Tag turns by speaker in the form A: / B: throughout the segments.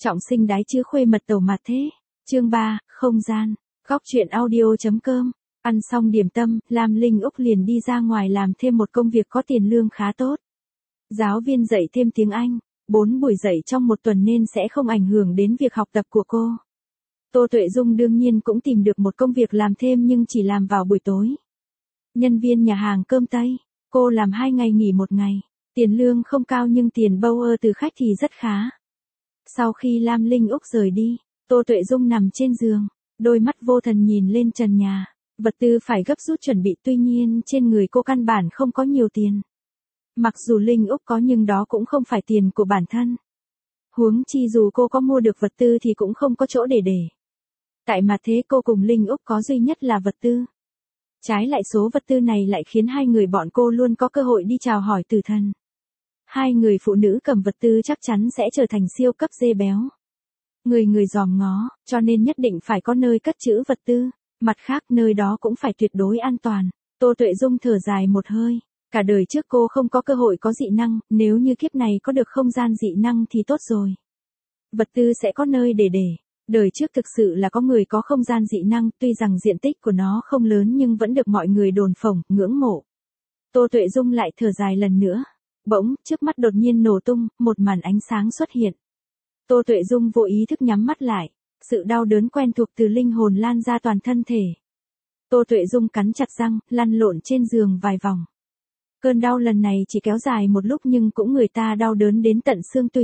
A: Trọng sinh đái chữ khuê mật tẩu mặt thế. Chương 3, không gian. Góc truyện audio.com. Ăn xong điểm tâm, Lam Linh Úc liền đi ra ngoài làm thêm một công việc có tiền lương khá tốt. Giáo viên dạy thêm tiếng Anh, 4 buổi dạy trong một tuần nên sẽ không ảnh hưởng đến việc học tập của cô. Tô Tuệ Dung đương nhiên cũng tìm được một công việc làm thêm nhưng chỉ làm vào buổi tối. Nhân viên nhà hàng cơm Tây, cô làm 2 ngày nghỉ 1 ngày. Tiền lương không cao nhưng tiền bower từ khách thì rất khá. Sau khi Lam Linh Úc rời đi, Tô Tuệ Dung nằm trên giường, đôi mắt vô thần nhìn lên trần nhà. Vật tư phải gấp rút chuẩn bị, tuy nhiên trên người cô căn bản không có nhiều tiền. Mặc dù Linh Úc có nhưng đó cũng không phải tiền của bản thân. Huống chi dù cô có mua được vật tư thì cũng không có chỗ để. Tại mà thế cô cùng Linh Úc có duy nhất là vật tư. Trái lại số vật tư này lại khiến hai người bọn cô luôn có cơ hội đi chào hỏi tử thần. Hai người phụ nữ cầm vật tư chắc chắn sẽ trở thành siêu cấp dê béo. Người dòm ngó, cho nên nhất định phải có nơi cất trữ vật tư. Mặt khác nơi đó cũng phải tuyệt đối an toàn. Tô Tuệ Dung thở dài một hơi. Cả đời trước cô không có cơ hội có dị năng, nếu như kiếp này có được không gian dị năng thì tốt rồi. Vật tư sẽ có nơi để. Đời trước thực sự là có người có không gian dị năng, tuy rằng diện tích của nó không lớn nhưng vẫn được mọi người đồn phồng, ngưỡng mộ. Tô Tuệ Dung lại thở dài lần nữa. Bỗng, trước mắt đột nhiên nổ tung, một màn ánh sáng xuất hiện. Tô Tuệ Dung vô ý thức nhắm mắt lại. Sự đau đớn quen thuộc từ linh hồn lan ra toàn thân thể. Tô Tuệ Dung cắn chặt răng, lăn lộn trên giường vài vòng. Cơn đau lần này chỉ kéo dài một lúc nhưng cũng người ta đau đớn đến tận xương tủy.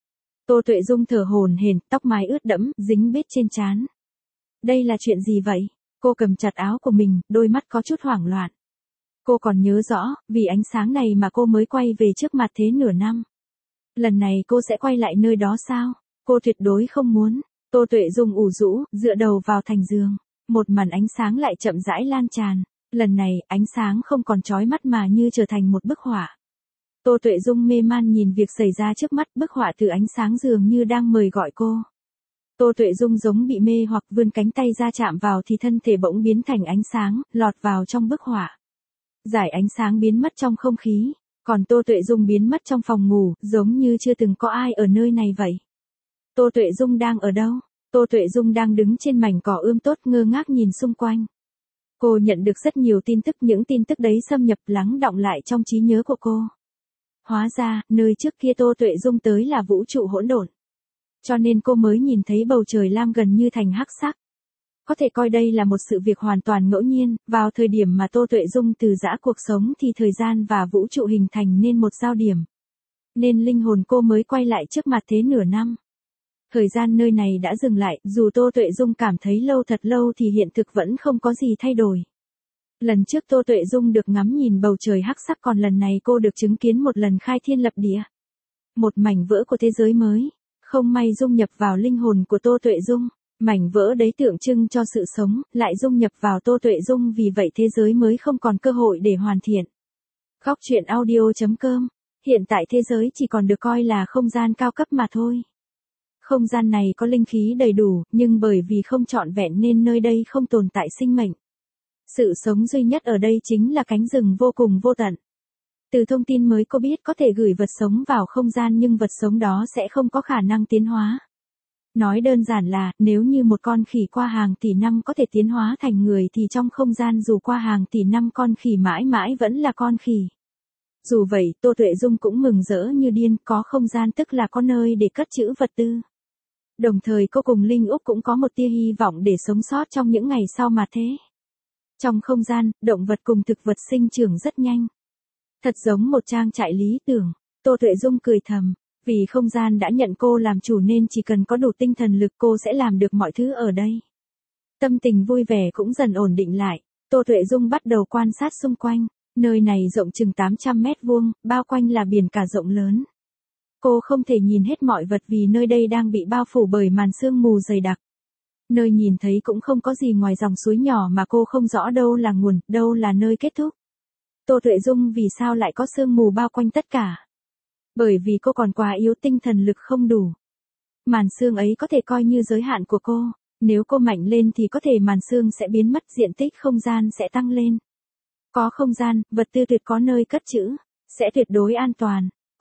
A: Tô Tuệ Dung thở hổn hển, tóc mái ướt đẫm, dính bết trên trán. Đây là chuyện gì vậy? Cô cầm chặt áo của mình, đôi mắt có chút hoảng loạn. Cô còn nhớ rõ, vì ánh sáng này mà cô mới quay về trước mặt thế nửa năm. Lần này cô sẽ quay lại nơi đó sao? Cô tuyệt đối không muốn. Tô Tuệ Dung ủ rũ, dựa đầu vào thành giường. Một màn ánh sáng lại chậm rãi lan tràn. Lần này, ánh sáng không còn chói mắt mà như trở thành một bức họa. Tô Tuệ Dung mê man nhìn việc xảy ra trước mắt, bức họa từ ánh sáng dường như đang mời gọi cô. Tô Tuệ Dung giống bị mê hoặc vươn cánh tay ra chạm vào thì thân thể bỗng biến thành ánh sáng, lọt vào trong bức họa. Dải ánh sáng biến mất trong không khí, còn Tô Tuệ Dung biến mất trong phòng ngủ, giống như chưa từng có ai ở nơi này vậy. Tô Tuệ Dung đang ở đâu? Tô Tuệ Dung đang đứng trên mảnh cỏ ươm tốt ngơ ngác nhìn xung quanh. Cô nhận được rất nhiều tin tức, những tin tức đấy xâm nhập lắng đọng lại trong trí nhớ của cô. Hóa ra, nơi trước kia Tô Tuệ Dung tới là vũ trụ hỗn độn. Cho nên cô mới nhìn thấy bầu trời lam gần như thành hắc sắc. Có thể coi đây là một sự việc hoàn toàn ngẫu nhiên, vào thời điểm mà Tô Tuệ Dung từ giã cuộc sống thì thời gian và vũ trụ hình thành nên một giao điểm. Nên linh hồn cô mới quay lại trước mặt thế nửa năm. Thời gian nơi này đã dừng lại, dù Tô Tuệ Dung cảm thấy lâu thật lâu thì hiện thực vẫn không có gì thay đổi. Lần trước Tô Tuệ Dung được ngắm nhìn bầu trời hắc sắc, còn lần này cô được chứng kiến một lần khai thiên lập địa. Một mảnh vỡ của thế giới mới, không may dung nhập vào linh hồn của Tô Tuệ Dung. Mảnh vỡ đấy tượng trưng cho sự sống, lại dung nhập vào Tô Tuệ Dung, vì vậy thế giới mới không còn cơ hội để hoàn thiện. Góc truyện audio.com. Hiện tại thế giới chỉ còn được coi là không gian cao cấp mà thôi. Không gian này có linh khí đầy đủ, nhưng bởi vì không trọn vẹn nên nơi đây không tồn tại sinh mệnh. Sự sống duy nhất ở đây chính là cánh rừng vô cùng vô tận. Từ thông tin mới cô biết có thể gửi vật sống vào không gian nhưng vật sống đó sẽ không có khả năng tiến hóa. Nói đơn giản là, nếu như một con khỉ qua hàng tỷ năm có thể tiến hóa thành người thì trong không gian dù qua hàng tỷ năm con khỉ mãi mãi vẫn là con khỉ. Dù vậy, Tô Tuệ Dung cũng mừng rỡ như điên, có không gian tức là có nơi để cất trữ vật tư. Đồng thời cô cùng Linh Úc cũng có một tia hy vọng để sống sót trong những ngày sau mà thế. Trong không gian, động vật cùng thực vật sinh trưởng rất nhanh. Thật giống một trang trại lý tưởng. Tô Tuệ Dung cười thầm, vì không gian đã nhận cô làm chủ nên chỉ cần có đủ tinh thần lực cô sẽ làm được mọi thứ ở đây. Tâm tình vui vẻ cũng dần ổn định lại, Tô Tuệ Dung bắt đầu quan sát xung quanh. Nơi này rộng chừng 800 mét vuông, bao quanh là biển cả rộng lớn. Cô không thể nhìn hết mọi vật vì nơi đây đang bị bao phủ bởi màn sương mù dày đặc. Nơi nhìn thấy cũng không có gì ngoài dòng suối nhỏ mà cô không rõ đâu là nguồn, đâu là nơi kết thúc. Tô Tuệ Dung vì sao lại có sương mù bao quanh tất cả? Bởi vì cô còn quá yếu, tinh thần lực không đủ. Màn sương ấy có thể coi như giới hạn của cô, nếu cô mạnh lên thì có thể màn sương sẽ biến mất, diện tích không gian sẽ tăng lên. Có không gian, vật tư tuyệt có nơi cất trữ, sẽ tuyệt đối an toàn.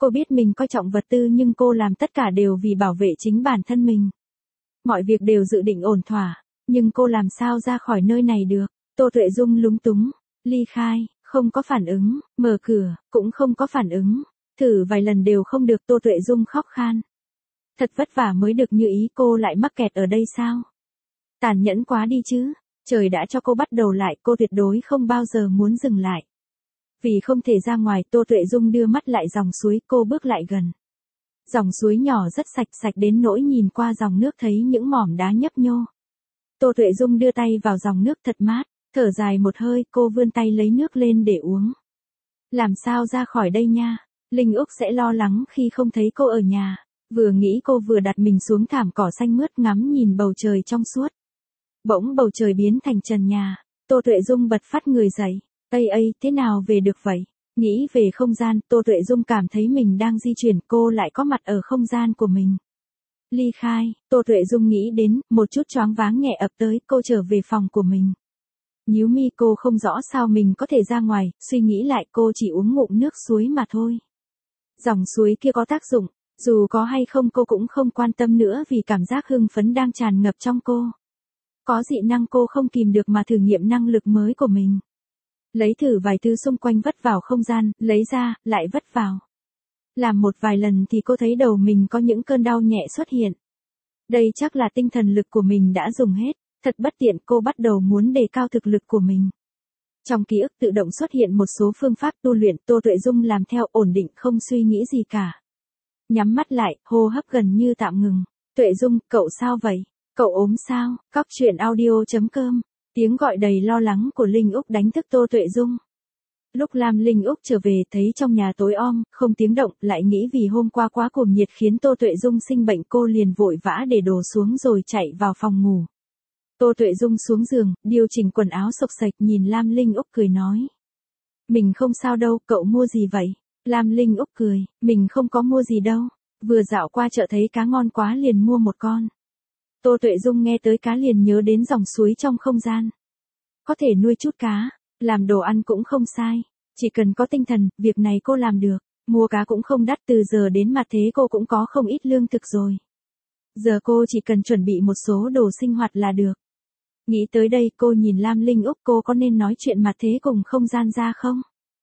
A: Cô biết mình coi trọng vật tư nhưng cô làm tất cả đều vì bảo vệ chính bản thân mình. Mọi việc đều dự định ổn thỏa, nhưng cô làm sao ra khỏi nơi này được. Tô Tuệ Dung lúng túng, ly khai, không có phản ứng, mở cửa, cũng không có phản ứng. Thử vài lần đều không được, Tô Tuệ Dung khóc khan. Thật vất vả mới được như ý, cô lại mắc kẹt ở đây sao? Tàn nhẫn quá đi chứ, trời đã cho cô bắt đầu lại, cô tuyệt đối không bao giờ muốn dừng lại. Vì không thể ra ngoài, Tô Tuệ Dung đưa mắt lại dòng suối, cô bước lại gần. Dòng suối nhỏ rất sạch sạch đến nỗi nhìn qua dòng nước thấy những mỏm đá nhấp nhô. Tô Tuệ Dung đưa tay vào dòng nước thật mát, thở dài một hơi, cô vươn tay lấy nước lên để uống. Làm sao ra khỏi đây nha, Linh Úc sẽ lo lắng khi không thấy cô ở nhà. Vừa nghĩ cô vừa đặt mình xuống thảm cỏ xanh mướt ngắm nhìn bầu trời trong suốt. Bỗng bầu trời biến thành trần nhà, Tô Tuệ Dung bật phát người dậy. Ây, thế nào về được vậy? Nghĩ về không gian, Tô Tuệ Dung cảm thấy mình đang di chuyển, cô lại có mặt ở không gian của mình. Ly khai, Tô Tuệ Dung nghĩ đến, một chút choáng váng nhẹ ập tới, cô trở về phòng của mình. Nhíu mi, cô không rõ sao mình có thể ra ngoài, suy nghĩ lại cô chỉ uống ngụm nước suối mà thôi. Dòng suối kia có tác dụng, dù có hay không cô cũng không quan tâm nữa vì cảm giác hưng phấn đang tràn ngập trong cô. Có dị năng cô không kìm được mà thử nghiệm năng lực mới của mình. Lấy thử vài thứ xung quanh vất vào không gian, lấy ra, lại vất vào. Làm một vài lần thì cô thấy đầu mình có những cơn đau nhẹ xuất hiện. Đây chắc là tinh thần lực của mình đã dùng hết, thật bất tiện, cô bắt đầu muốn đề cao thực lực của mình. Trong ký ức tự động xuất hiện một số phương pháp tu luyện, Tô Tuệ Dung làm theo ổn định không suy nghĩ gì cả. Nhắm mắt lại, hô hấp gần như tạm ngừng. Tuệ Dung, cậu sao vậy? Cậu ốm sao? Cóc truyện audio.com. Tiếng gọi đầy lo lắng của Linh Úc đánh thức Tô Tuệ Dung. Lúc Lam Linh Úc trở về thấy trong nhà tối om, không tiếng động, lại nghĩ vì hôm qua quá cuồng nhiệt khiến Tô Tuệ Dung sinh bệnh, cô liền vội vã để đồ xuống rồi chạy vào phòng ngủ. Tô Tuệ Dung xuống giường, điều chỉnh quần áo xộc xệch, nhìn Lam Linh Úc cười nói. Mình không sao đâu, cậu mua gì vậy? Lam Linh Úc cười, mình không có mua gì đâu, vừa dạo qua chợ thấy cá ngon quá liền mua một con. Tô Tuệ Dung nghe tới cá liền nhớ đến dòng suối trong không gian. Có thể nuôi chút cá, làm đồ ăn cũng không sai, chỉ cần có tinh thần, việc này cô làm được. Mua cá cũng không đắt, từ giờ đến mặt thế cô cũng có không ít lương thực rồi. Giờ cô chỉ cần chuẩn bị một số đồ sinh hoạt là được. Nghĩ tới đây cô nhìn Lam Linh Úc, cô có nên nói chuyện mặt thế cùng không gian ra không?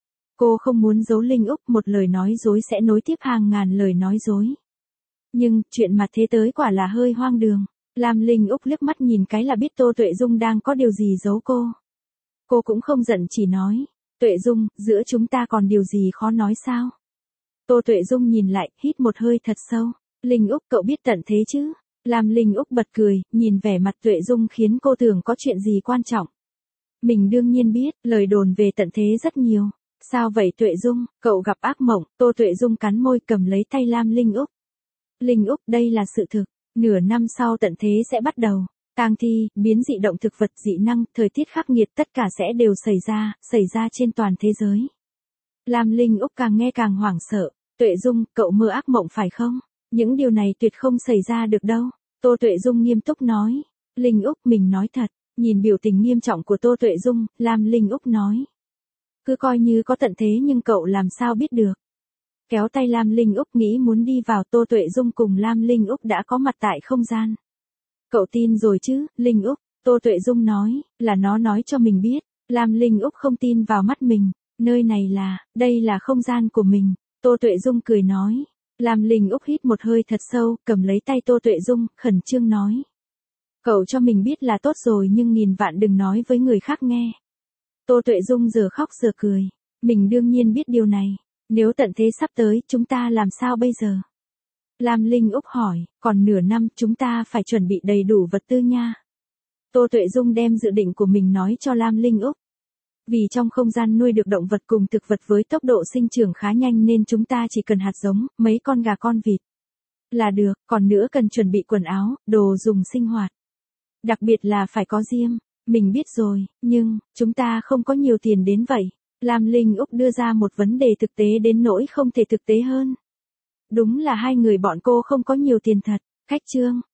A: Cô không muốn giấu Linh Úc, một lời nói dối sẽ nối tiếp hàng ngàn lời nói dối. Nhưng, chuyện mặt thế tới quả là hơi hoang đường. Lam Linh Úc liếc mắt nhìn cái là biết Tô Tuệ Dung đang có điều gì giấu cô. Cô cũng không giận, chỉ nói, Tuệ Dung, giữa chúng ta còn điều gì khó nói sao? Tô Tuệ Dung nhìn lại, hít một hơi thật sâu. Linh Úc, cậu biết tận thế chứ? Lam Linh Úc bật cười, nhìn vẻ mặt Tuệ Dung khiến cô tưởng có chuyện gì quan trọng. Mình đương nhiên biết, lời đồn về tận thế rất nhiều. Sao vậy Tuệ Dung, cậu gặp ác mộng? Tô Tuệ Dung cắn môi cầm lấy tay Lam Linh Úc. Linh Úc, đây là sự thực. Nửa năm sau tận thế sẽ bắt đầu. Tang thi, biến dị động thực vật, dị năng, thời tiết khắc nghiệt, tất cả sẽ đều xảy ra trên toàn thế giới. Lam Linh Úc càng nghe càng hoảng sợ. Tuệ Dung, cậu mơ ác mộng phải không? Những điều này tuyệt không xảy ra được đâu. Tô Tuệ Dung nghiêm túc nói. Linh Úc, mình nói thật. Nhìn biểu tình nghiêm trọng của Tô Tuệ Dung, Lam Linh Úc nói. Cứ coi như có tận thế nhưng cậu làm sao biết được. Kéo tay Lam Linh Úc nghĩ muốn đi vào, Tô Tuệ Dung cùng Lam Linh Úc đã có mặt tại không gian. Cậu tin rồi chứ, Linh Úc? Tô Tuệ Dung nói, là nó nói cho mình biết. Lam Linh Úc không tin vào mắt mình. Nơi này đây là không gian của mình. Tô Tuệ Dung cười nói. Lam Linh Úc hít một hơi thật sâu, cầm lấy tay Tô Tuệ Dung, khẩn trương nói. Cậu cho mình biết là tốt rồi nhưng nghìn vạn đừng nói với người khác nghe. Tô Tuệ Dung giờ khóc giờ cười. Mình đương nhiên biết điều này. Nếu tận thế sắp tới, chúng ta làm sao bây giờ? Lam Linh Úc hỏi, còn nửa năm chúng ta phải chuẩn bị đầy đủ vật tư nha. Tô Tuệ Dung đem dự định của mình nói cho Lam Linh Úc. Vì trong không gian nuôi được động vật cùng thực vật với tốc độ sinh trưởng khá nhanh nên chúng ta chỉ cần hạt giống, mấy con gà con vịt là được, còn nữa cần chuẩn bị quần áo, đồ dùng sinh hoạt. Đặc biệt là phải có diêm. Mình biết rồi, nhưng, chúng ta không có nhiều tiền đến vậy. Lam Linh Úc đưa ra một vấn đề thực tế đến nỗi không thể thực tế hơn. Đúng là hai người bọn cô không có nhiều tiền thật. Khách trương,